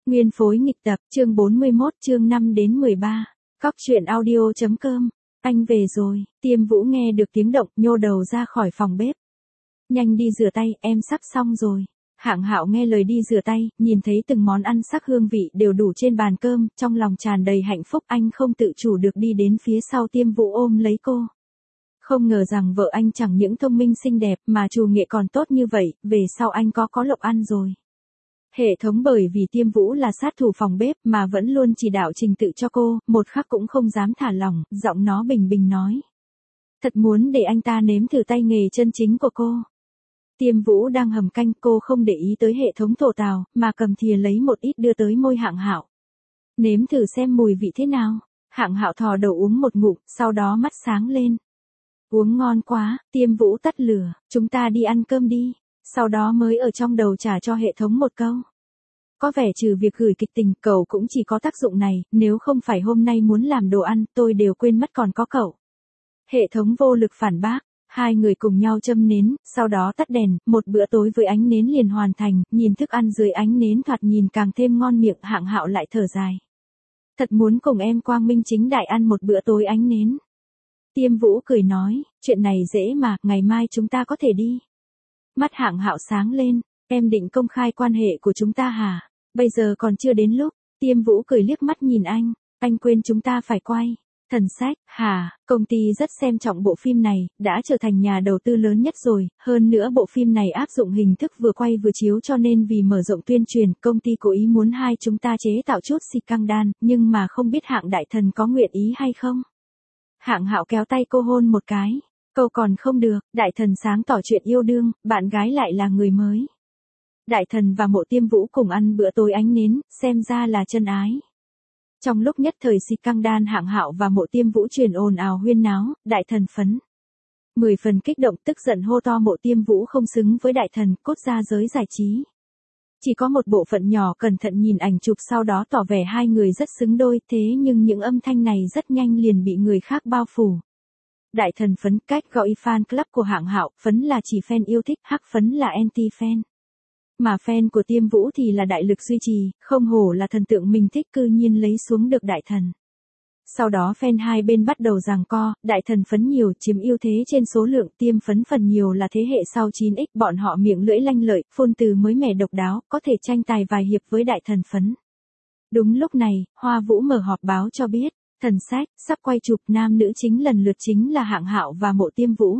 Nguyên phối nghịch tập, chương 41, chương 5 đến 13. Cóc truyện audio.com. Anh về rồi, Tiêm Vũ nghe được tiếng động, nhô đầu ra khỏi phòng bếp. Nhanh đi rửa tay, em sắp xong rồi. Hạng Hạo nghe lời đi rửa tay, nhìn thấy từng món ăn sắc hương vị đều đủ trên bàn cơm, trong lòng tràn đầy hạnh phúc, anh không tự chủ được đi đến phía sau Tiêm Vũ ôm lấy cô. Không ngờ rằng vợ anh chẳng những thông minh xinh đẹp mà trù nghệ còn tốt như vậy, về sau anh có lộc ăn rồi. Hệ thống bởi vì Tiêm Vũ là sát thủ phòng bếp mà vẫn luôn chỉ đạo trình tự cho cô, một khắc cũng không dám thả lỏng, giọng nó bình bình nói. Thật muốn để anh ta nếm thử tay nghề chân chính của cô. Tiêm Vũ đang hầm canh, cô không để ý tới hệ thống thổ tào, mà cầm thìa lấy một ít đưa tới môi Hạng Hạo. Nếm thử xem mùi vị thế nào. Hạng Hạo thò đầu uống một ngụm, sau đó mắt sáng lên. Uống ngon quá, Tiêm Vũ tắt lửa, chúng ta đi ăn cơm đi. Sau đó mới ở trong đầu trả cho hệ thống một câu. Có vẻ trừ việc gửi kịch tình, cậu cũng chỉ có tác dụng này, nếu không phải hôm nay muốn làm đồ ăn, tôi đều quên mất còn có cậu. Hệ thống vô lực phản bác, hai người cùng nhau châm nến, sau đó tắt đèn, một bữa tối với ánh nến liền hoàn thành, nhìn thức ăn dưới ánh nến thoạt nhìn càng thêm ngon miệng. Hạng Hạo lại thở dài. Thật muốn cùng em quang minh chính đại ăn một bữa tối ánh nến. Tiêm Vũ cười nói, chuyện này dễ mà, ngày mai chúng ta có thể đi. Mắt Hạng Hạo sáng lên, em định công khai quan hệ của chúng ta hả? Bây giờ còn chưa đến lúc. Tiêm Vũ cười liếc mắt nhìn anh quên chúng ta phải quay. Thần sách, hả, công ty rất xem trọng bộ phim này, đã trở thành nhà đầu tư lớn nhất rồi, hơn nữa bộ phim này áp dụng hình thức vừa quay vừa chiếu cho nên vì mở rộng tuyên truyền, công ty cố ý muốn hai chúng ta chế tạo chút xì căng đan, nhưng mà không biết Hạng đại thần có nguyện ý hay không? Hạng Hạo kéo tay cô hôn một cái. Câu còn không được, đại thần sáng tỏ chuyện yêu đương, bạn gái lại là người mới. Đại thần và Mộ Tiêm Vũ cùng ăn bữa tối ánh nến, xem ra là chân ái. Trong lúc nhất thời xì căng đan, Hạng Hạo và Mộ Tiêm Vũ truyền ồn ào huyên náo, đại thần phấn. 10 phần kích động tức giận hô to Mộ Tiêm Vũ không xứng với đại thần, cốt ra giới giải trí. Chỉ có một bộ phận nhỏ cẩn thận nhìn ảnh chụp sau đó tỏ vẻ hai người rất xứng đôi, thế nhưng những âm thanh này rất nhanh liền bị người khác bao phủ. Đại thần phấn, cách gọi fan club của Hạng Hạo, phấn là chỉ fan yêu thích, hắc phấn là anti-fan. Mà fan của Tiêm Vũ thì là đại lực duy trì, không hổ là thần tượng mình thích cư nhiên lấy xuống được đại thần. Sau đó fan hai bên bắt đầu giằng co, đại thần phấn nhiều chiếm ưu thế trên số lượng, Tiêm phấn phần nhiều là thế hệ sau 9X, bọn họ miệng lưỡi lanh lợi, phun từ mới mẻ độc đáo, có thể tranh tài vài hiệp với đại thần phấn. Đúng lúc này, Hoa Vũ mở họp báo cho biết. Thần sách, sắp quay chụp, nam nữ chính lần lượt chính là Hạng Hạo và Mộ Tiêm Vũ.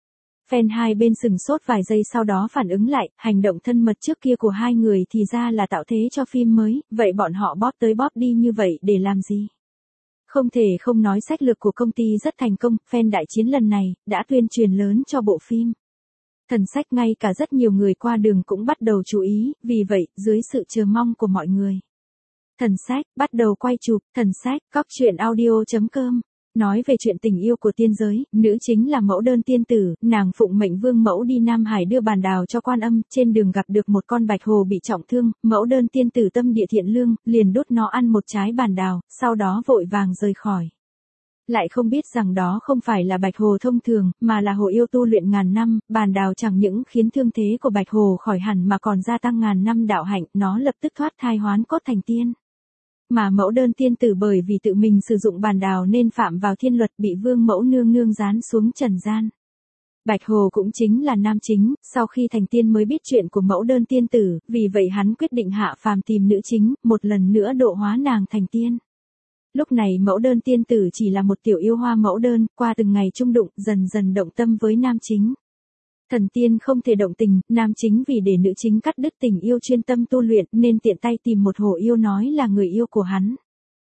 Fan hai bên sừng sốt vài giây sau đó phản ứng lại, hành động thân mật trước kia của hai người thì ra là tạo thế cho phim mới, vậy bọn họ bóp tới bóp đi như vậy để làm gì? Không thể không nói sách lược của công ty rất thành công, fan đại chiến lần này, đã tuyên truyền lớn cho bộ phim. Thần sách ngay cả rất nhiều người qua đường cũng bắt đầu chú ý, vì vậy, dưới sự chờ mong của mọi người. Thần sách, bắt đầu quay chụp, thần sách, cóc truyện audio.com. Nói về chuyện tình yêu của tiên giới, nữ chính là mẫu đơn tiên tử, nàng phụng mệnh vương mẫu đi Nam Hải đưa bàn đào cho Quan Âm, trên đường gặp được một con bạch hồ bị trọng thương, mẫu đơn tiên tử tâm địa thiện lương, liền đốt nó ăn một trái bàn đào, sau đó vội vàng rời khỏi. Lại không biết rằng đó không phải là bạch hồ thông thường, mà là hồ yêu tu luyện ngàn năm, bàn đào chẳng những khiến thương thế của bạch hồ khỏi hẳn mà còn gia tăng ngàn năm đạo hạnh, nó lập tức thoát thai hoán cốt thành tiên. Mà mẫu đơn tiên tử bởi vì tự mình sử dụng bàn đào nên phạm vào thiên luật, bị vương mẫu nương nương giáng xuống trần gian. Bạch hồ cũng chính là nam chính, sau khi thành tiên mới biết chuyện của mẫu đơn tiên tử, vì vậy hắn quyết định hạ phàm tìm nữ chính, một lần nữa độ hóa nàng thành tiên. Lúc này mẫu đơn tiên tử chỉ là một tiểu yêu hoa mẫu đơn, qua từng ngày chung đụng, dần dần động tâm với nam chính. Thần tiên không thể động tình, nam chính vì để nữ chính cắt đứt tình yêu chuyên tâm tu luyện nên tiện tay tìm một hồ yêu nói là người yêu của hắn.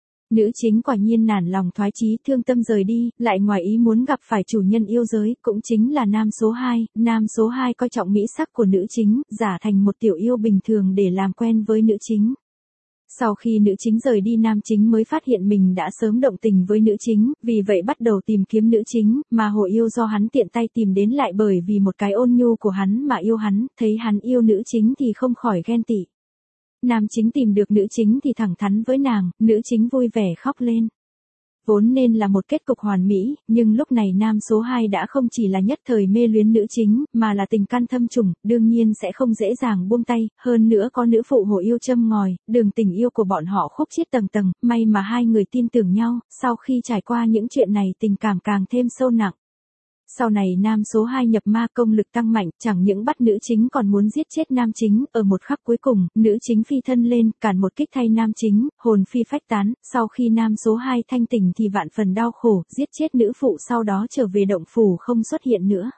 Nữ chính quả nhiên nản lòng thoái chí thương tâm rời đi, lại ngoài ý muốn gặp phải chủ nhân yêu giới, cũng chính là nam số 2, nam số 2 coi trọng mỹ sắc của nữ chính, giả thành một tiểu yêu bình thường để làm quen với nữ chính. Sau khi nữ chính rời đi nam chính mới phát hiện mình đã sớm động tình với nữ chính, vì vậy bắt đầu tìm kiếm nữ chính, mà hồ yêu do hắn tiện tay tìm đến lại bởi vì một cái ôn nhu của hắn mà yêu hắn, thấy hắn yêu nữ chính thì không khỏi ghen tị. Nam chính tìm được nữ chính thì thẳng thắn với nàng, nữ chính vui vẻ khóc lên. Vốn nên là một kết cục hoàn mỹ, nhưng lúc này nam số 2 đã không chỉ là nhất thời mê luyến nữ chính, mà là tình căn thâm trùng, đương nhiên sẽ không dễ dàng buông tay, hơn nữa có nữ phụ hồ yêu châm ngòi, đường tình yêu của bọn họ khúc chiết tầng tầng, may mà hai người tin tưởng nhau, sau khi trải qua những chuyện này tình cảm càng thêm sâu nặng. Sau này nam số 2 nhập ma công lực tăng mạnh, chẳng những bắt nữ chính còn muốn giết chết nam chính, ở một khắc cuối cùng, nữ chính phi thân lên, cản một kích thay nam chính, hồn phi phách tán, sau khi nam số 2 thanh tỉnh thì vạn phần đau khổ, giết chết nữ phụ sau đó trở về động phủ không xuất hiện nữa.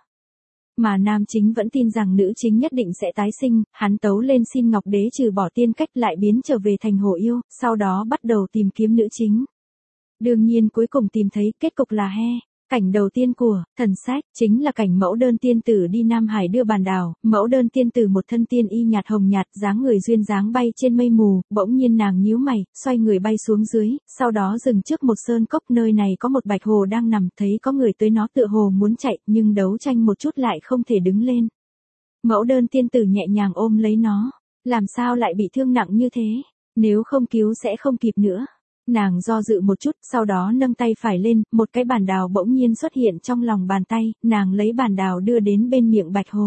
Mà nam chính vẫn tin rằng nữ chính nhất định sẽ tái sinh, hắn tấu lên xin Ngọc Đế trừ bỏ tiên cách lại biến trở về thành hổ yêu, sau đó bắt đầu tìm kiếm nữ chính. Đương nhiên cuối cùng tìm thấy kết cục là he. Cảnh đầu tiên của thần sách chính là cảnh mẫu đơn tiên tử đi Nam Hải đưa bàn đào, mẫu đơn tiên tử một thân tiên y nhạt hồng nhạt, dáng người duyên dáng bay trên mây mù, bỗng nhiên nàng nhíu mày, xoay người bay xuống dưới, sau đó dừng trước một sơn cốc, nơi này có một bạch hồ đang nằm, thấy có người tới nó tựa hồ muốn chạy, nhưng đấu tranh một chút lại không thể đứng lên. Mẫu đơn tiên tử nhẹ nhàng ôm lấy nó, làm sao lại bị thương nặng như thế, nếu không cứu sẽ không kịp nữa. Nàng do dự một chút, sau đó nâng tay phải lên, một cái bàn đào bỗng nhiên xuất hiện trong lòng bàn tay, nàng lấy bàn đào đưa đến bên miệng bạch hồ.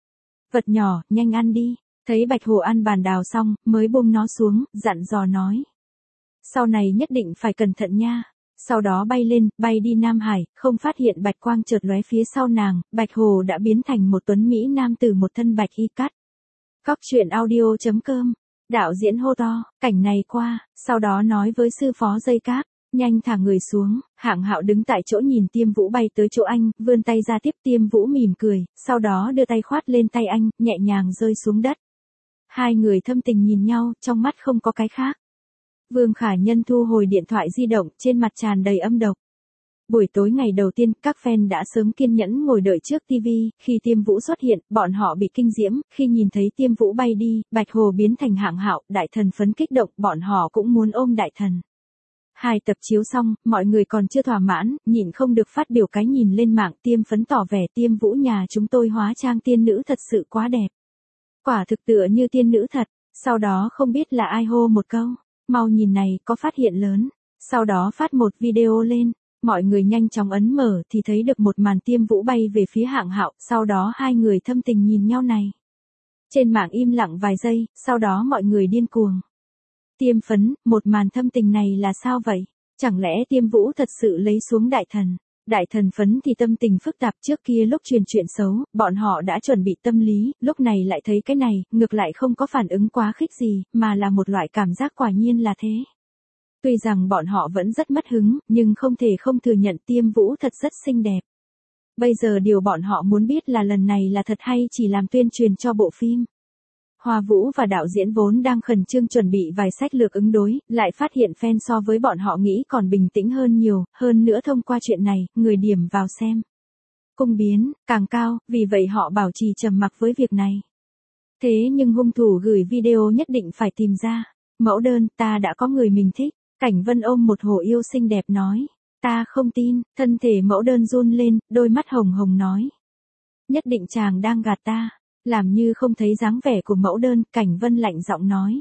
Vật nhỏ, nhanh ăn đi. Thấy bạch hồ ăn bàn đào xong, mới buông nó xuống, dặn dò nói. Sau này nhất định phải cẩn thận nha. Sau đó bay lên, bay đi Nam Hải, không phát hiện bạch quang chợt lóe phía sau nàng, bạch hồ đã biến thành một tuấn mỹ nam tử một thân bạch y cắt. Cóc truyện audio.com. Đạo diễn hô to, cảnh này qua, sau đó nói với sư phó dây cáp, nhanh thả người xuống, Hạng Hạo đứng tại chỗ nhìn Tiêm Vũ bay tới chỗ anh, vươn tay ra tiếp. Tiêm Vũ mỉm cười, sau đó đưa tay khoát lên tay anh, nhẹ nhàng rơi xuống đất. Hai người thâm tình nhìn nhau, trong mắt không có cái khác. Vương Khả Nhân thu hồi điện thoại di động, trên mặt tràn đầy âm độc. Buổi tối ngày đầu tiên, các fan đã sớm kiên nhẫn ngồi đợi trước TV, khi Tiêm Vũ xuất hiện, bọn họ bị kinh diễm, khi nhìn thấy Tiêm Vũ bay đi, bạch hồ biến thành Hạng Hạo, đại thần phấn kích động, bọn họ cũng muốn ôm đại thần. Hai tập chiếu xong, mọi người còn chưa thỏa mãn, nhịn không được phát biểu cái nhìn lên mạng. Tiêm phấn tỏ vẻ Tiêm Vũ nhà chúng tôi hóa trang tiên nữ thật sự quá đẹp. Quả thực tựa như tiên nữ thật, sau đó không biết là ai hô một câu, mau nhìn này, có phát hiện lớn, sau đó phát một video lên. Mọi người nhanh chóng ấn mở thì thấy được một màn Tiêm Vũ bay về phía Hạng Hạo, sau đó hai người thâm tình nhìn nhau này. Trên mạng im lặng vài giây, sau đó mọi người điên cuồng. Tiêm phấn, một màn thâm tình này là sao vậy? Chẳng lẽ Tiêm Vũ thật sự lấy xuống đại thần? Đại thần phấn thì tâm tình phức tạp, trước kia lúc truyền chuyện xấu, bọn họ đã chuẩn bị tâm lý, lúc này lại thấy cái này, ngược lại không có phản ứng quá khích gì, mà là một loại cảm giác quả nhiên là thế. Tuy rằng bọn họ vẫn rất mất hứng, nhưng không thể không thừa nhận Tiêm Vũ thật rất xinh đẹp. Bây giờ điều bọn họ muốn biết là lần này là thật hay chỉ làm tuyên truyền cho bộ phim. Hoa Vũ và đạo diễn vốn đang khẩn trương chuẩn bị vài sách lược ứng đối, lại phát hiện fan so với bọn họ nghĩ còn bình tĩnh hơn nhiều, hơn nữa thông qua chuyện này, người điểm vào xem cung biến càng cao, vì vậy họ bảo trì trầm mặc với việc này. Thế nhưng hung thủ gửi video nhất định phải tìm ra. Mẫu đơn, ta đã có người mình thích. Cảnh Vân ôm một hồ yêu xinh đẹp nói. Ta không tin, thân thể mẫu đơn run lên, đôi mắt hồng hồng nói. Nhất định chàng đang gạt ta. Làm như không thấy dáng vẻ của mẫu đơn, Cảnh Vân lạnh giọng nói.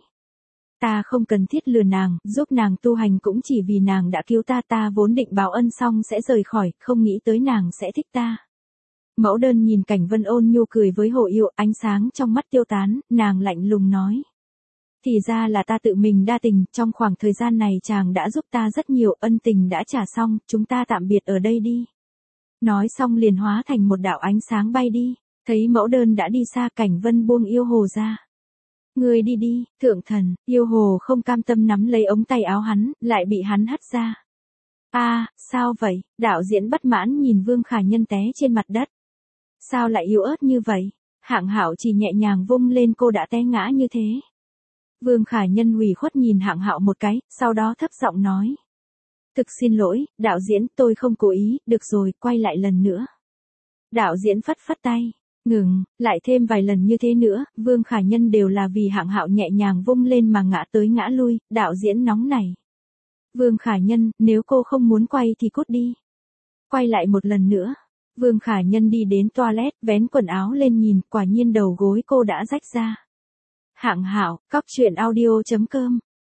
Ta không cần thiết lừa nàng, giúp nàng tu hành cũng chỉ vì nàng đã cứu ta, ta vốn định báo ân xong sẽ rời khỏi, không nghĩ tới nàng sẽ thích ta. Mẫu đơn nhìn Cảnh Vân ôn nhu cười với hồ yêu, ánh sáng trong mắt tiêu tán, nàng lạnh lùng nói. Thì ra là ta tự mình đa tình, trong khoảng thời gian này chàng đã giúp ta rất nhiều, ân tình đã trả xong, chúng ta tạm biệt ở đây đi. Nói xong liền hóa thành một đạo ánh sáng bay đi, thấy mẫu đơn đã đi xa, Cảnh Vân buông yêu hồ ra. Ngươi đi đi, thượng thần, yêu hồ không cam tâm nắm lấy ống tay áo hắn, lại bị hắn hất ra. Sao vậy, đạo diễn bất mãn nhìn Vương Khả Nhân té trên mặt đất. Sao lại yếu ớt như vậy, Hạng Hạo chỉ nhẹ nhàng vung lên cô đã té ngã như thế. Vương Khả Nhân ủy khuất nhìn Hạng Hạo một cái, sau đó thấp giọng nói. Thực xin lỗi, đạo diễn, tôi không cố ý, được rồi, quay lại lần nữa. Đạo diễn phất phất tay, ngừng, lại thêm vài lần như thế nữa, Vương Khả Nhân đều là vì Hạng Hạo nhẹ nhàng vung lên mà ngã tới ngã lui, đạo diễn nóng nảy. Vương Khả Nhân, nếu cô không muốn quay thì cút đi. Quay lại một lần nữa. Vương Khả Nhân đi đến toilet, vén quần áo lên nhìn, quả nhiên đầu gối cô đã rách ra. Hạng Hạo, cóc truyện audio.com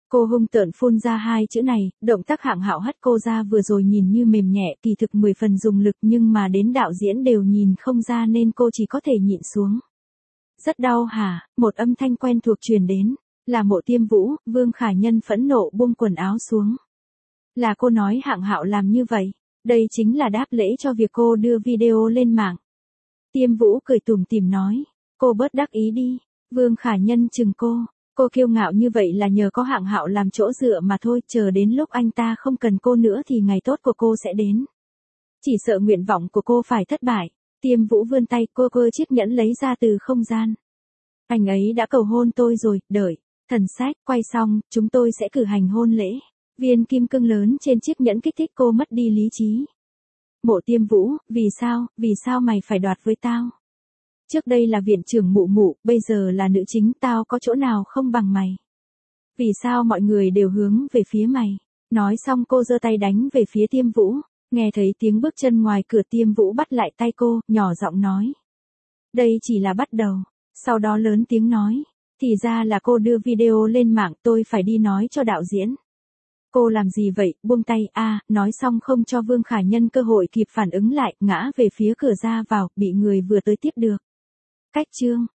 Cô hung tợn phun ra hai chữ này, động tác Hạng Hạo hất cô ra vừa rồi nhìn như mềm nhẹ, kỳ thực 10 phần dùng lực nhưng mà đến đạo diễn đều nhìn không ra nên cô chỉ có thể nhịn xuống. Rất đau hả? Một âm thanh quen thuộc truyền đến, là Mộ Tiêm Vũ. Vương Khả Nhân phẫn nộ buông quần áo xuống. Là cô nói Hạng Hạo làm như vậy, đây chính là đáp lễ cho việc cô đưa video lên mạng. Tiêm Vũ cười tủm tỉm nói, cô bớt đắc ý đi. Vương Khả Nhân chừng cô kiêu ngạo như vậy là nhờ có Hạng Hạo làm chỗ dựa mà thôi, chờ đến lúc anh ta không cần cô nữa thì ngày tốt của cô sẽ đến. Chỉ sợ nguyện vọng của cô phải thất bại. Tiêm Vũ vươn tay, cô cơ chiếc nhẫn lấy ra từ không gian. Anh ấy đã cầu hôn tôi rồi, đợi. Thần sách, quay xong, chúng tôi sẽ cử hành hôn lễ. Viên kim cương lớn trên chiếc nhẫn kích thích cô mất đi lý trí. Mộ Tiêm Vũ, vì sao mày phải đoạt với tao? Trước đây là viện trưởng Mụ Mụ, bây giờ là nữ chính, tao có chỗ nào không bằng mày? Vì sao mọi người đều hướng về phía mày? Nói xong cô giơ tay đánh về phía Tiêm Vũ. Nghe thấy tiếng bước chân ngoài cửa, Tiêm Vũ bắt lại tay cô, nhỏ giọng nói. Đây chỉ là bắt đầu. Sau đó lớn tiếng nói. Thì ra là cô đưa video lên mạng, tôi phải đi nói cho đạo diễn. Cô làm gì vậy, buông tay, nói xong không cho Vương Khả Nhân cơ hội kịp phản ứng lại, ngã về phía cửa ra vào, bị người vừa tới tiếp được. Cách chương.